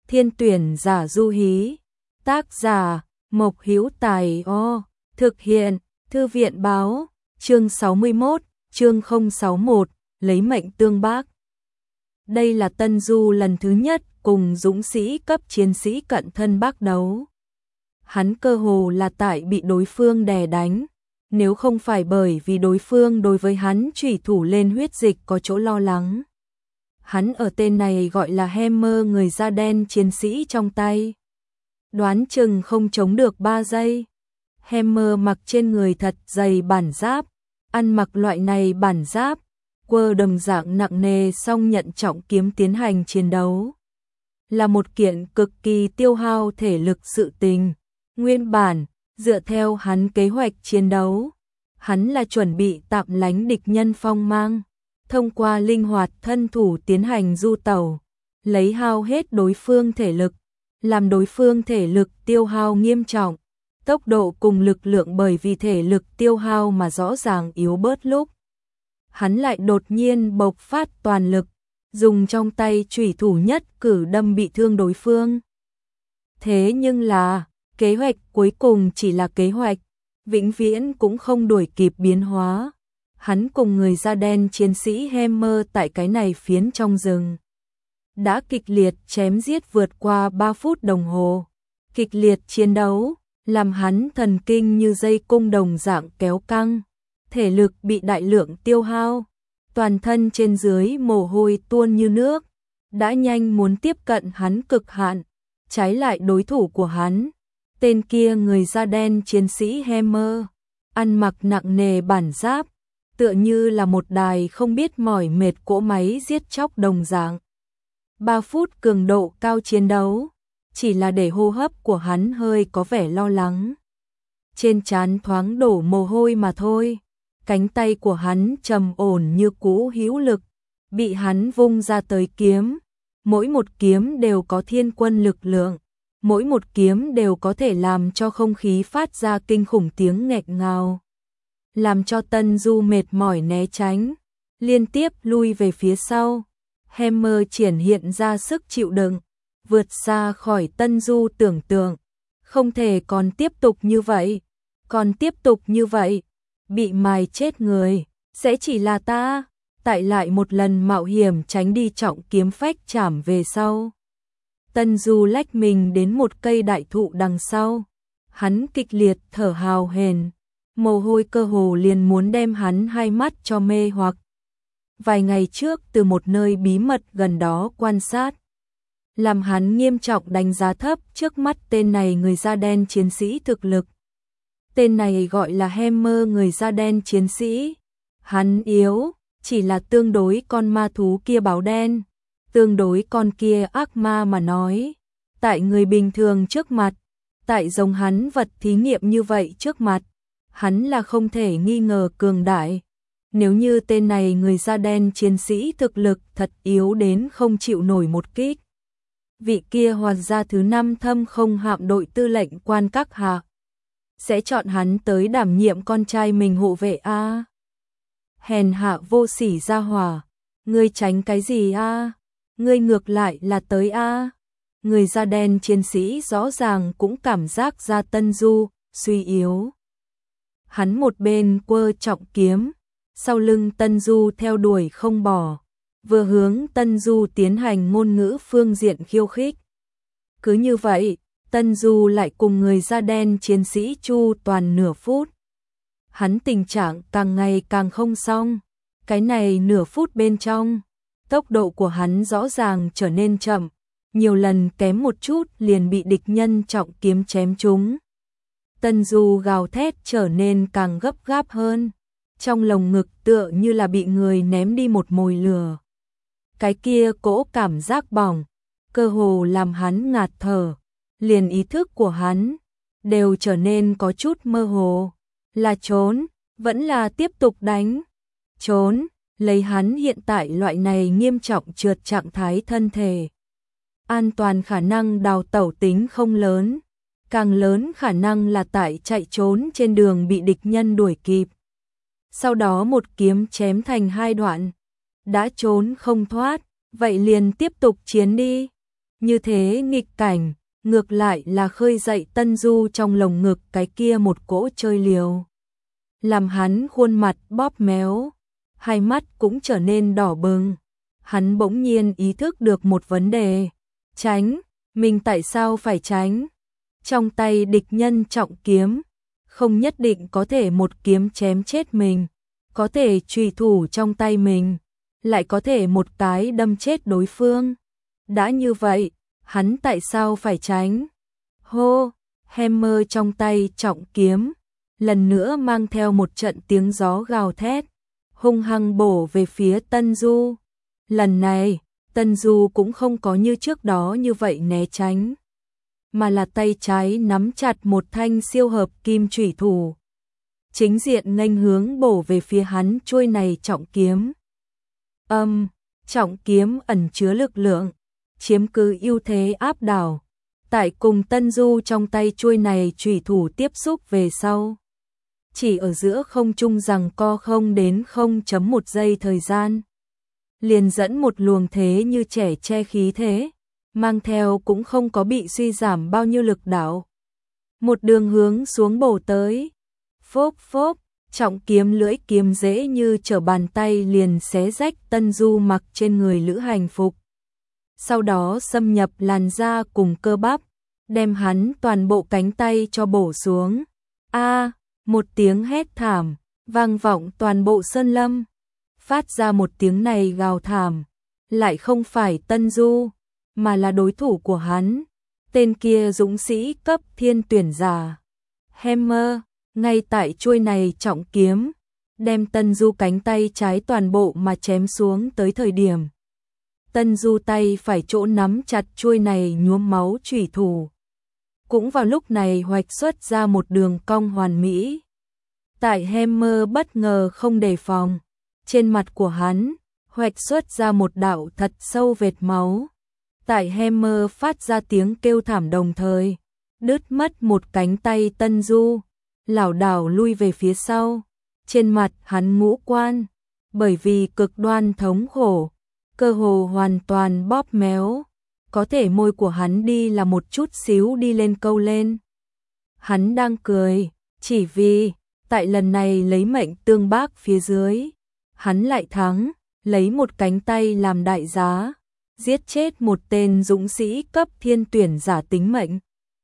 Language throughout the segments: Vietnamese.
Thiên tuyển giả du hí. Tác giả Mộc Hữu Tài. Thực hiện Thư viện báo. Chương 61, chương 061, lấy mệnh tương bác. Đây là Tân Du lần thứ nhất cùng dũng sĩ cấp chiến sĩ cận thân bác đấu. Hắn cơ hồ là tại bị đối phương đè đánh, nếu không phải bởi vì đối phương đối với hắn chủy thủ lên huyết dịch có chỗ lo lắng. Hắn ở tên này gọi là Hammer người da đen chiến sĩ trong tay. Đoán chừng không chống được 3 giây. Hammer mặc trên người thật dày bản giáp, ăn mặc loại này bản giáp, quơ đồng dạng nặng nề song nhận trọng kiếm tiến hành chiến đấu. Là một kiện cực kỳ tiêu hao thể lực sự tình. Nguyên bản, dựa theo hắn kế hoạch chiến đấu, hắn là chuẩn bị tạm lánh địch nhân phong mang, thông qua linh hoạt thân thủ tiến hành du tẩu, lấy hao hết đối phương thể lực, làm đối phương thể lực tiêu hao nghiêm trọng, tốc độ cùng lực lượng bởi vì thể lực tiêu hao mà rõ ràng yếu bớt lúc. Hắn lại đột nhiên bộc phát toàn lực, dùng trong tay chủy thủ nhất cử đâm bị thương đối phương. Thế nhưng là, kế hoạch cuối cùng chỉ là kế hoạch, vĩnh viễn cũng không đuổi kịp biến hóa. Hắn cùng người da đen chiến sĩ Hammer tại cái này phiến trong rừng đã kịch liệt chém giết vượt qua 3 phút đồng hồ. Kịch liệt chiến đấu làm hắn thần kinh như dây cung đồng dạng kéo căng, thể lực bị đại lượng tiêu hao, toàn thân trên dưới mồ hôi tuôn như nước, đã nhanh muốn tiếp cận hắn cực hạn. Trái lại đối thủ của hắn, tên kia người da đen chiến sĩ Hammer, ăn mặc nặng nề bản giáp, tựa như là một đài không biết mỏi mệt cỗ máy giết chóc đồng dạng. 3 phút cường độ cao chiến đấu, chỉ là để hô hấp của hắn hơi có vẻ lo lắng. Trên trán thoáng đổ mồ hôi mà thôi. Cánh tay của hắn trầm ổn như cũ hữu lực, bị hắn vung ra tới kiếm. Mỗi một kiếm đều có thiên quân lực lượng, mỗi một kiếm đều có thể làm cho không khí phát ra kinh khủng tiếng nghẹt ngào, làm cho Tân Du mệt mỏi né tránh, liên tiếp lui về phía sau. Hammer triển hiện ra sức chịu đựng, vượt xa khỏi Tân Du tưởng tượng. Không thể còn tiếp tục như vậy, còn tiếp tục như vậy, bị mài chết người, sẽ chỉ là ta. Tại lại một lần mạo hiểm tránh đi trọng kiếm phách chảm về sau, Tân Du lách mình đến một cây đại thụ đằng sau. Hắn kịch liệt thở hào hển, mồ hôi cơ hồ liền muốn đem hắn hai mắt cho mê hoặc. Vài ngày trước từ một nơi bí mật gần đó quan sát, làm hắn nghiêm trọng đánh giá thấp trước mắt tên này người da đen chiến sĩ thực lực. Tên này gọi là Hammer người da đen chiến sĩ. Hắn yếu, chỉ là tương đối con ma thú kia báo đen, tương đối con kia ác ma mà nói. Tại người bình thường trước mặt, tại giống hắn vật thí nghiệm như vậy trước mặt, hắn là không thể nghi ngờ cường đại. Nếu như tên này người da đen chiến sĩ thực lực thật yếu đến không chịu nổi một kích, vị kia hoàn gia thứ 5 thâm không hạm đội tư lệnh quan các hạ sẽ chọn hắn tới đảm nhiệm con trai mình hộ vệ a. Hèn hạ vô sỉ gia hỏa, ngươi tránh cái gì a? Ngươi ngược lại là tới a. Người da đen chiến sĩ rõ ràng cũng cảm giác ra Tân Du suy yếu. Hắn một bên quơ trọng kiếm, sau lưng Tân Du theo đuổi không bỏ, vừa hướng Tân Du tiến hành ngôn ngữ phương diện khiêu khích. Cứ như vậy, Tân Du lại cùng người da đen chiến sĩ chu toàn nửa phút. Hắn tình trạng càng ngày càng không xong. Cái này nửa phút bên trong, tốc độ của hắn rõ ràng trở nên chậm, nhiều lần kém một chút liền bị địch nhân trọng kiếm chém trúng. Tân Du gào thét trở nên càng gấp gáp hơn, trong lồng ngực tựa như là bị người ném đi một mồi lửa. Cái kia cỗ cảm giác bỏng, cơ hồ làm hắn ngạt thở, liền ý thức của hắn đều trở nên có chút mơ hồ. Là trốn, vẫn là tiếp tục đánh. Trốn, lấy hắn hiện tại loại này nghiêm trọng trượt trạng thái thân thể, an toàn khả năng đào tẩu tính không lớn, càng lớn khả năng là tại chạy trốn trên đường bị địch nhân đuổi kịp, sau đó một kiếm chém thành 2 đoạn. Đã trốn không thoát, vậy liền tiếp tục chiến đi. Như thế nghịch cảnh, ngược lại là khơi dậy Tân Du trong lồng ngực cái kia một cỗ chơi liều. Làm hắn khuôn mặt bóp méo, hai mắt cũng trở nên đỏ bừng. Hắn bỗng nhiên ý thức được một vấn đề. Tránh, mình tại sao phải tránh? Trong tay địch nhân trọng kiếm, không nhất định có thể một kiếm chém chết mình. Có thể chùy thủ trong tay mình, lại có thể một cái đâm chết đối phương. Đã như vậy, hắn tại sao phải tránh? Hô, hammer trong tay trọng kiếm, lần nữa mang theo một trận tiếng gió gào thét, hung hăng bổ về phía Tân Du. Lần này, Tân Du cũng không có như trước đó như vậy né tránh, mà là tay trái nắm chặt một thanh siêu hợp kim chủy thủ, chính diện nghênh hướng bổ về phía hắn chuôi này trọng kiếm. Trọng kiếm ẩn chứa lực lượng, chiếm cứ ưu thế áp đảo. Tại cùng Tân Du trong tay chuôi này chủy thủ tiếp xúc về sau, chỉ ở giữa không trung rằng co không đến 0.1 giây thời gian, liền dẫn một luồng thế như trẻ che khí thế, mang theo cũng không có bị suy giảm bao nhiêu lực đạo. Một đường hướng xuống bổ tới, phốp phốp, trọng kiếm lưỡi kiếm dễ như trở bàn tay liền xé rách Tân Du mặc trên người lữ hành phục. Sau đó xâm nhập làn da cùng cơ bắp, đem hắn toàn bộ cánh tay cho bổ xuống. Một tiếng hét thảm, vang vọng toàn bộ sơn lâm. Phát ra một tiếng này gào thảm, lại không phải Tân Du, mà là đối thủ của hắn. Tên kia dũng sĩ cấp thiên tuyển giả. Hammer, ngay tại chuôi này trọng kiếm, đem Tân Du cánh tay trái toàn bộ mà chém xuống tới thời điểm. Tân Du tay phải chỗ nắm chặt chuôi này nhuốm máu chủy thủ. Cũng vào lúc này hoạch xuất ra một đường cong hoàn mỹ. Tại Hammer bất ngờ không đề phòng, trên mặt của hắn hoạch xuất ra một đạo thật sâu vệt máu. Tại Hammer phát ra tiếng kêu thảm đồng thời, đứt mất một cánh tay Tân Du, lảo đảo lui về phía sau. Trên mặt hắn ngũ quan, bởi vì cực đoan thống khổ, cơ hồ hoàn toàn bóp méo, có thể môi của hắn đi là một chút xíu đi lên câu lên. Hắn đang cười, chỉ vì, tại lần này lấy mệnh tương bác phía dưới, hắn lại thắng, lấy một cánh tay làm đại giá, giết chết một tên dũng sĩ cấp thiên tuyển giả tính mệnh.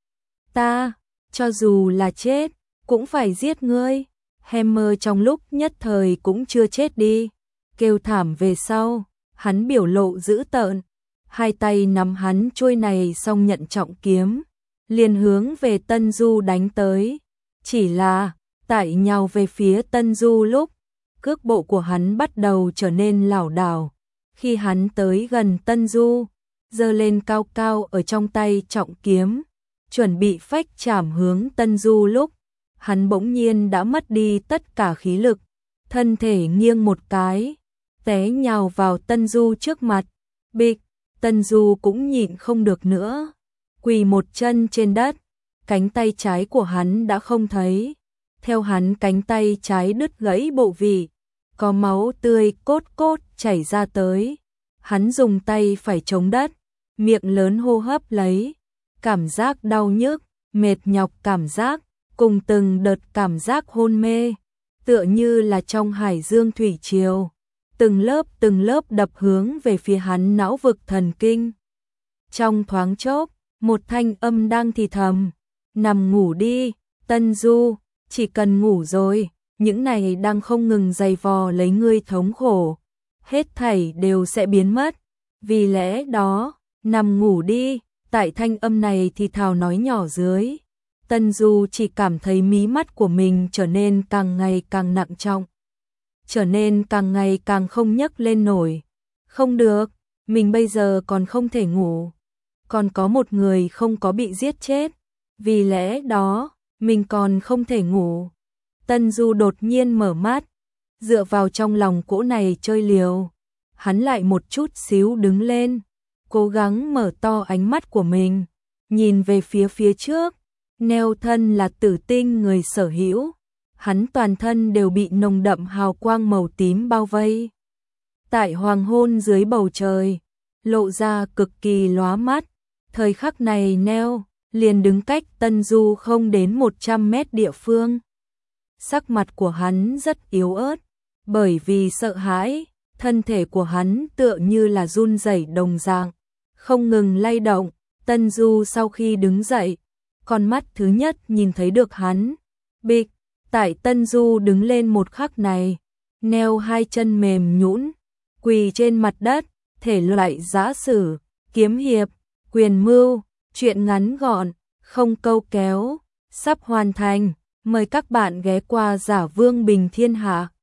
Ta, cho dù là chết, cũng phải giết ngươi. Hammer trong lúc nhất thời cũng chưa chết đi, kêu thảm về sau, hắn biểu lộ dữ tợn, hai tay nắm hắn chuôi này xong nhận trọng kiếm, liền hướng về Tân Du đánh tới. Chỉ là, tại nhào về phía Tân Du lúc, cước bộ của hắn bắt đầu trở nên lảo đảo. Khi hắn tới gần Tân Du, giơ lên cao cao ở trong tay trọng kiếm, chuẩn bị phách chảm hướng Tân Du lúc, hắn bỗng nhiên đã mất đi tất cả khí lực, thân thể nghiêng một cái, té nhào vào Tân Du trước mặt. Bịch, Tân Du cũng nhịn không được nữa, quỳ một chân trên đất, cánh tay trái của hắn đã không thấy. Theo hắn cánh tay trái đứt gãy bộ vị, có máu tươi cốt cốt chảy ra tới. Hắn dùng tay phải chống đất, miệng lớn hô hấp lấy, cảm giác đau nhức, mệt nhọc cảm giác, cùng từng đợt cảm giác hôn mê, tựa như là trong hải dương thủy triều, từng lớp đập hướng về phía hắn não vực thần kinh. Trong thoáng chốc, một thanh âm đang thì thầm, nằm ngủ đi, Tân Du, chỉ cần ngủ rồi, những này đang không ngừng dày vò lấy ngươi thống khổ, hết thảy đều sẽ biến mất. Vì lẽ đó, nằm ngủ đi. Tại thanh âm này thì thào nói nhỏ dưới, Tân Du chỉ cảm thấy mí mắt của mình trở nên càng ngày càng nặng trọng, trở nên càng ngày càng không nhấc lên nổi. Không được, mình bây giờ còn không thể ngủ, còn có một người không có bị giết chết, vì lẽ đó, mình còn không thể ngủ. Tân Du đột nhiên mở mắt, dựa vào trong lòng cỗ này chơi liều, hắn lại một chút xíu đứng lên, cố gắng mở to ánh mắt của mình, nhìn về phía trước, neo thân là tử tinh người sở hữu, hắn toàn thân đều bị nồng đậm hào quang màu tím bao vây. Tại hoàng hôn dưới bầu trời, lộ ra cực kỳ lóa mắt, Thời khắc này Neo liền đứng cách Tân Du không đến 100 mét địa phương. Sắc mặt của hắn rất yếu ớt, bởi vì sợ hãi, thân thể của hắn tựa như là run rẩy đồng dạng, không ngừng lay động. Tân Du sau khi đứng dậy, con mắt thứ nhất nhìn thấy được hắn. Bịch, tại Tân Du đứng lên một khắc này, Neo hai chân mềm nhũn, quỳ trên mặt đất, thể loại giã sử, kiếm hiệp, quyền mưu, chuyện ngắn gọn, không câu kéo, sắp hoàn thành. Mời các bạn ghé qua Giả Vương Bình Thiên Hạ.